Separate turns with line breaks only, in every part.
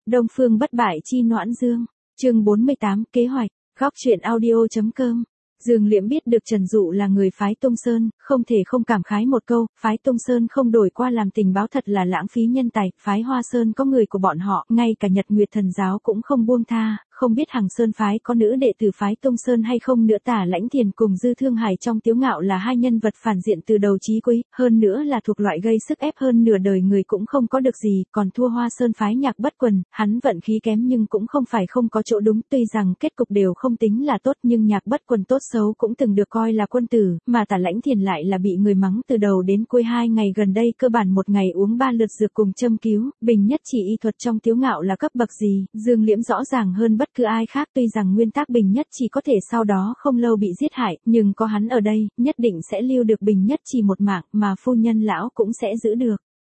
Đông Phương bất bại chi Noãn Dương, chương 48, kế hoạch, góc truyện audio.com. Dương Liễm biết được Trần Dụ là người phái Tông Sơn, không thể không cảm khái một câu, phái Tông Sơn không đổi qua làm tình báo thật là lãng phí nhân tài, phái Hoa Sơn có người của bọn họ, ngay cả Nhật Nguyệt Thần Giáo cũng không buông tha, không biết Hằng Sơn phái có nữ đệ tử phái Tông Sơn hay không nữa. Tả Lãnh Thiền cùng Dư Thương Hải trong Tiếu Ngạo là hai nhân vật phản diện từ đầu chí cuối, hơn nữa là thuộc loại gây sức ép hơn nửa đời người cũng không có được gì, còn thua Hoa Sơn phái Nhạc Bất Quần, hắn vận khí kém nhưng cũng không phải không có chỗ đúng, tuy rằng kết cục đều không tính là tốt nhưng Nhạc Bất Quần tốt xấu cũng từng được coi là quân tử, mà Tả Lãnh Thiền lại là bị người mắng từ đầu đến cuối. 2 ngày gần đây cơ bản một ngày uống 3 lượt dược cùng châm cứu, Bình Nhất Chỉ y thuật trong Tiếu Ngạo là cấp bậc gì, Dương Liễm rõ ràng hơn bất cứ ai khác. Tuy rằng nguyên tắc Bình Nhất Chỉ có thể sau đó không lâu bị giết hại, nhưng có hắn ở đây, nhất định sẽ lưu được Bình Nhất Chỉ một mạng, mà phu nhân lão cũng sẽ giữ được.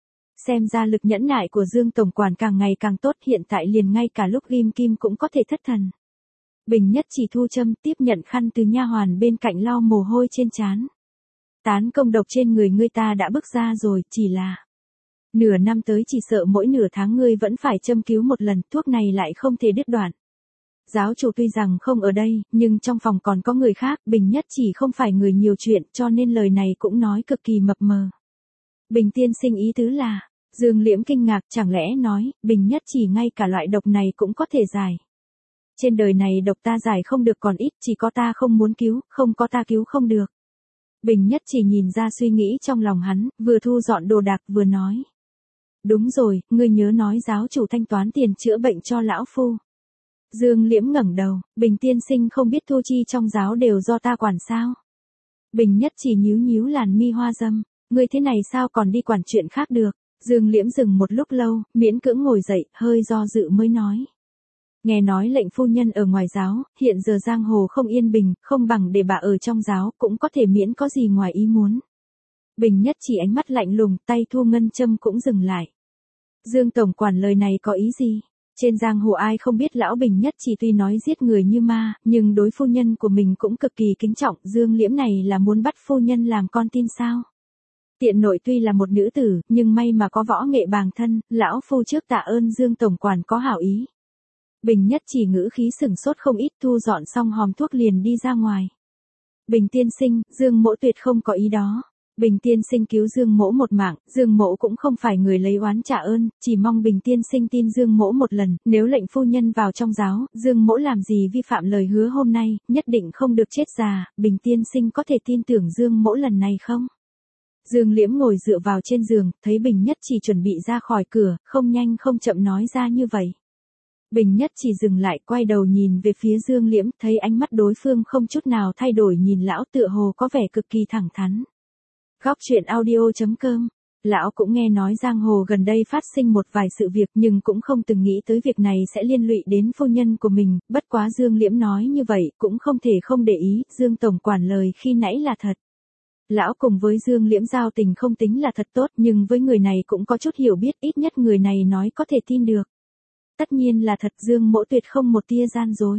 Xem ra lực nhẫn nại của Dương tổng quản càng ngày càng tốt, hiện tại liền ngay cả lúc ghim kim cũng có thể thất thần. Bình Nhất Chỉ thu châm, tiếp nhận khăn từ nha hoàn bên cạnh lau mồ hôi trên trán. Tán công độc trên người ngươi ta đã bước ra rồi, chỉ là nửa năm tới chỉ sợ mỗi nửa tháng ngươi vẫn phải châm cứu một lần, thuốc này lại không thể đứt đoạn. Giáo chủ tuy rằng không ở đây, nhưng trong phòng còn có người khác, Bình Nhất Chỉ không phải người nhiều chuyện, cho nên lời này cũng nói cực kỳ mập mờ. Bình tiên sinh ý tứ là, Dương Liễm kinh ngạc, chẳng lẽ nói, Bình Nhất Chỉ ngay cả loại độc này cũng có thể giải. Trên đời này độc ta giải không được còn ít, chỉ có ta không muốn cứu, không có ta cứu không được. Bình Nhất Chỉ nhìn ra suy nghĩ trong lòng hắn, vừa thu dọn đồ đạc vừa nói. Đúng rồi, ngươi nhớ nói giáo chủ thanh toán tiền chữa bệnh cho lão phu. Dương Liễm ngẩng đầu, Bình tiên sinh không biết thu chi trong giáo đều do ta quản sao. Bình Nhất Chỉ nhíu nhíu làn mi hoa dâm, ngươi thế này sao còn đi quản chuyện khác được. Dương Liễm dừng một lúc lâu, miễn cưỡng ngồi dậy, hơi do dự mới nói. Nghe nói lệnh phu nhân ở ngoài giáo, hiện giờ giang hồ không yên bình, không bằng để bà ở trong giáo, cũng có thể miễn có gì ngoài ý muốn. Bình Nhất Chỉ ánh mắt lạnh lùng, tay thu ngân châm cũng dừng lại. Dương tổng quản lời này có ý gì? Trên giang hồ ai không biết lão Bình Nhất Chỉ tuy nói giết người như ma, nhưng đối phu nhân của mình cũng cực kỳ kính trọng. Dương Liễm này là muốn bắt phu nhân làm con tin sao? Tiện nội tuy là một nữ tử, nhưng may mà có võ nghệ bàng thân, lão phu trước tạ ơn Dương tổng quản có hảo ý. Bình Nhất Chỉ ngữ khí sửng sốt không ít, thu dọn xong hòm thuốc liền đi ra ngoài. Bình tiên sinh, Dương mỗ tuyệt không có ý đó. Bình tiên sinh cứu Dương mỗ một mạng, Dương mỗ cũng không phải người lấy oán trả ơn, chỉ mong Bình tiên sinh tin Dương mỗ một lần, nếu lệnh phu nhân vào trong giáo, Dương mỗ làm gì vi phạm lời hứa hôm nay, nhất định không được chết già. Bình tiên sinh có thể tin tưởng Dương mỗ lần này không? Dương Liễm ngồi dựa vào trên giường, thấy Bình Nhất Chỉ chuẩn bị ra khỏi cửa, không nhanh không chậm nói ra như vậy. Bình Nhất Chỉ dừng lại, quay đầu nhìn về phía Dương Liễm, thấy ánh mắt đối phương không chút nào thay đổi, nhìn lão tựa hồ có vẻ cực kỳ thẳng thắn. Góc truyện audio.com. Lão cũng nghe nói giang hồ gần đây phát sinh một vài sự việc nhưng cũng không từng nghĩ tới việc này sẽ liên lụy đến phu nhân của mình, bất quá Dương Liễm nói như vậy cũng không thể không để ý, Dương tổng quản lời khi nãy là thật. Lão cùng với Dương Liễm giao tình không tính là thật tốt nhưng với người này cũng có chút hiểu biết, ít nhất người này nói có thể tin được. Tất nhiên là thật, Dương mỗ tuyệt không một tia gian dối.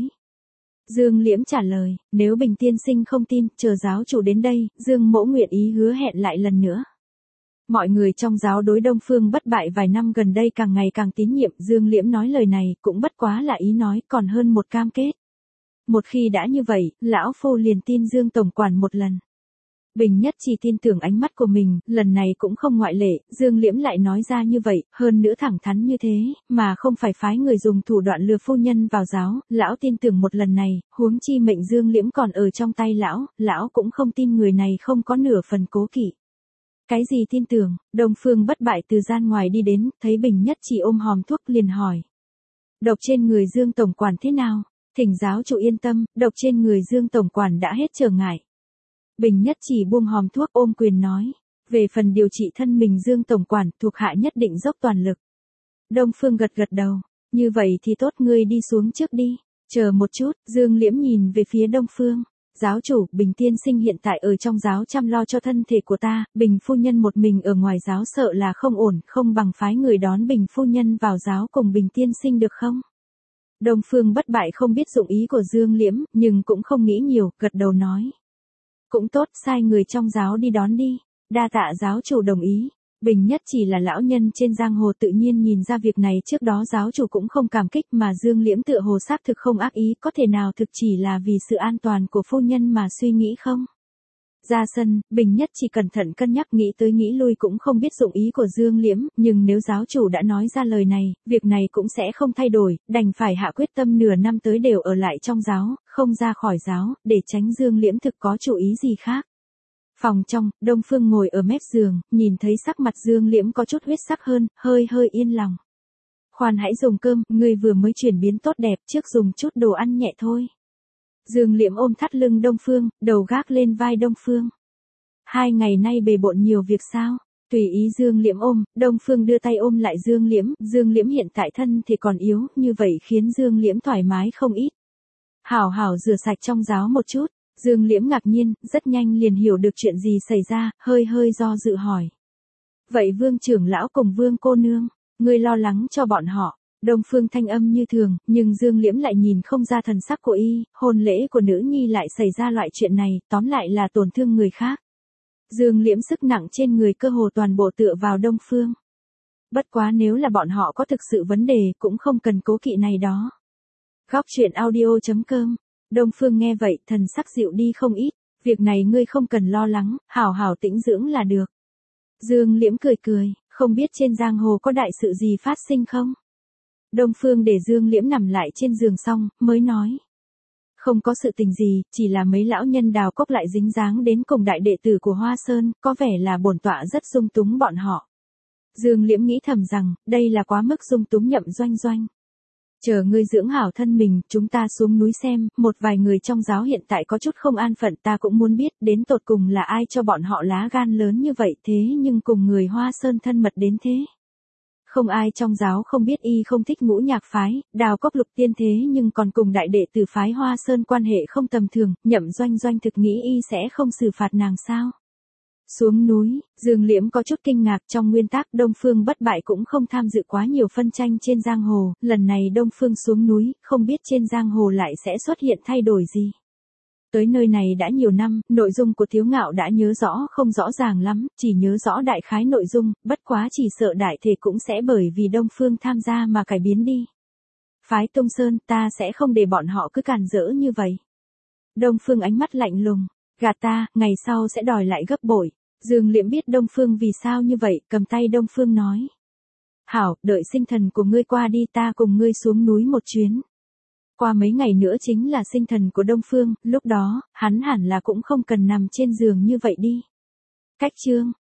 Dương Liễm trả lời, nếu Bình tiên sinh không tin, chờ giáo chủ đến đây, Dương mỗ nguyện ý hứa hẹn lại lần nữa. Mọi người trong giáo đối Đông Phương bất bại vài năm gần đây càng ngày càng tín nhiệm, Dương Liễm nói lời này cũng bất quá là ý nói, còn hơn một cam kết. Một khi đã như vậy, lão phu liền tin Dương tổng quản một lần. Bình Nhất Chỉ tin tưởng ánh mắt của mình, lần này cũng không ngoại lệ, Dương Liễm lại nói ra như vậy, hơn nữa thẳng thắn như thế, mà không phải phái người dùng thủ đoạn lừa phu nhân vào giáo, lão tin tưởng một lần này, huống chi mệnh Dương Liễm còn ở trong tay lão cũng không tin người này không có nửa phần cố kỵ. Cái gì tin tưởng? Đông Phương bất bại từ gian ngoài đi đến, thấy Bình Nhất Chỉ ôm hòm thuốc liền hỏi. Độc trên người Dương tổng quản thế nào? Thỉnh giáo chủ yên tâm, độc trên người Dương tổng quản đã hết trở ngại. Bình Nhất Chỉ buông hòm thuốc ôm quyền nói, về phần điều trị thân mình Dương tổng quản, thuộc hạ nhất định dốc toàn lực. Đông Phương gật gật đầu, như vậy thì tốt, ngươi đi xuống trước đi, chờ một chút. Dương Liễm nhìn về phía Đông Phương, giáo chủ, Bình tiên sinh hiện tại ở trong giáo chăm lo cho thân thể của ta, Bình phu nhân một mình ở ngoài giáo sợ là không ổn, không bằng phái người đón Bình phu nhân vào giáo cùng Bình tiên sinh được không? Đông Phương bất bại không biết dụng ý của Dương Liễm, nhưng cũng không nghĩ nhiều, gật đầu nói. Cũng tốt, sai người trong giáo đi đón đi. Đa tạ giáo chủ đồng ý. Bình Nhất chỉ là lão nhân trên giang hồ tự nhiên nhìn ra việc này trước đó giáo chủ cũng không cảm kích mà Dương Liễm tựa hồ xác thực không ác ý có thể nào thực chỉ là vì sự an toàn của phu nhân mà suy nghĩ không. Ra sân, Bình Nhất chỉ cẩn thận cân nhắc nghĩ tới nghĩ lui cũng không biết dụng ý của Dương Liễm, nhưng nếu giáo chủ đã nói ra lời này, việc này cũng sẽ không thay đổi, đành phải hạ quyết tâm nửa năm tới đều ở lại trong giáo, không ra khỏi giáo, để tránh Dương Liễm thực có chủ ý gì khác. Phòng trong, Đông Phương ngồi ở mép giường, nhìn thấy sắc mặt Dương Liễm có chút huyết sắc hơn, hơi yên lòng. Khoan hãy dùng cơm, ngươi vừa mới chuyển biến tốt đẹp, trước dùng chút đồ ăn nhẹ thôi. Dương Liễm ôm thắt lưng Đông Phương, đầu gác lên vai Đông Phương. 2 ngày nay bề bộn nhiều việc sao? Tùy ý Dương Liễm ôm, Đông Phương đưa tay ôm lại Dương Liễm hiện tại thân thì còn yếu, như vậy khiến Dương Liễm thoải mái không ít. Hảo rửa sạch trong giáo một chút, Dương Liễm ngạc nhiên, rất nhanh liền hiểu được chuyện gì xảy ra, hơi do dự hỏi. Vậy Vương trưởng lão cùng Vương cô nương, ngươi lo lắng cho bọn họ. Đông Phương thanh âm như thường, nhưng Dương Liễm lại nhìn không ra thần sắc của y, hôn lễ của nữ nhi lại xảy ra loại chuyện này, tóm lại là tổn thương người khác. Dương Liễm sức nặng trên người cơ hồ toàn bộ tựa vào Đông Phương. Bất quá nếu là bọn họ có thực sự vấn đề cũng không cần cố kỵ này đó. Góc truyện audio.com. Đông Phương nghe vậy thần sắc dịu đi không ít, việc này ngươi không cần lo lắng, hảo tĩnh dưỡng là được. Dương Liễm cười, không biết trên giang hồ có đại sự gì phát sinh không? Đông Phương để Dương Liễm nằm lại trên giường xong, mới nói. Không có sự tình gì, chỉ là mấy lão nhân Đào Cốc lại dính dáng đến cùng đại đệ tử của Hoa Sơn, có vẻ là bổn tọa rất dung túng bọn họ. Dương Liễm nghĩ thầm rằng, đây là quá mức dung túng Nhậm Doanh. Chờ ngươi dưỡng hảo thân mình, chúng ta xuống núi xem, một vài người trong giáo hiện tại có chút không an phận ta cũng muốn biết đến tột cùng là ai cho bọn họ lá gan lớn như vậy thế nhưng cùng người Hoa Sơn thân mật đến thế. Không ai trong giáo không biết y không thích Ngũ Nhạc phái, Đào Cốc Lục tiên thế nhưng còn cùng đại đệ tử phái Hoa Sơn quan hệ không tầm thường, Nhậm Doanh thực nghĩ y sẽ không xử phạt nàng sao. Xuống núi, Dương Liễm có chút kinh ngạc trong nguyên tắc Đông Phương bất bại cũng không tham dự quá nhiều phân tranh trên giang hồ, lần này Đông Phương xuống núi, không biết trên giang hồ lại sẽ xuất hiện thay đổi gì. Tới nơi này đã nhiều năm, nội dung của Thiếu Ngạo đã nhớ rõ không rõ ràng lắm, chỉ nhớ rõ đại khái nội dung, bất quá chỉ sợ đại thể cũng sẽ bởi vì Đông Phương tham gia mà cải biến đi. Phái Tông Sơn ta sẽ không để bọn họ cứ càn rỡ như vậy. Đông Phương ánh mắt lạnh lùng, gạt ta, ngày sau sẽ đòi lại gấp bội. Dương Liễm biết Đông Phương vì sao như vậy, cầm tay Đông Phương nói. Hảo, đợi sinh thần của ngươi qua đi ta cùng ngươi xuống núi một chuyến. Qua mấy ngày nữa chính là sinh thần của Đông Phương, lúc đó, hắn hẳn là cũng không cần nằm trên giường như vậy đi. Cách chương.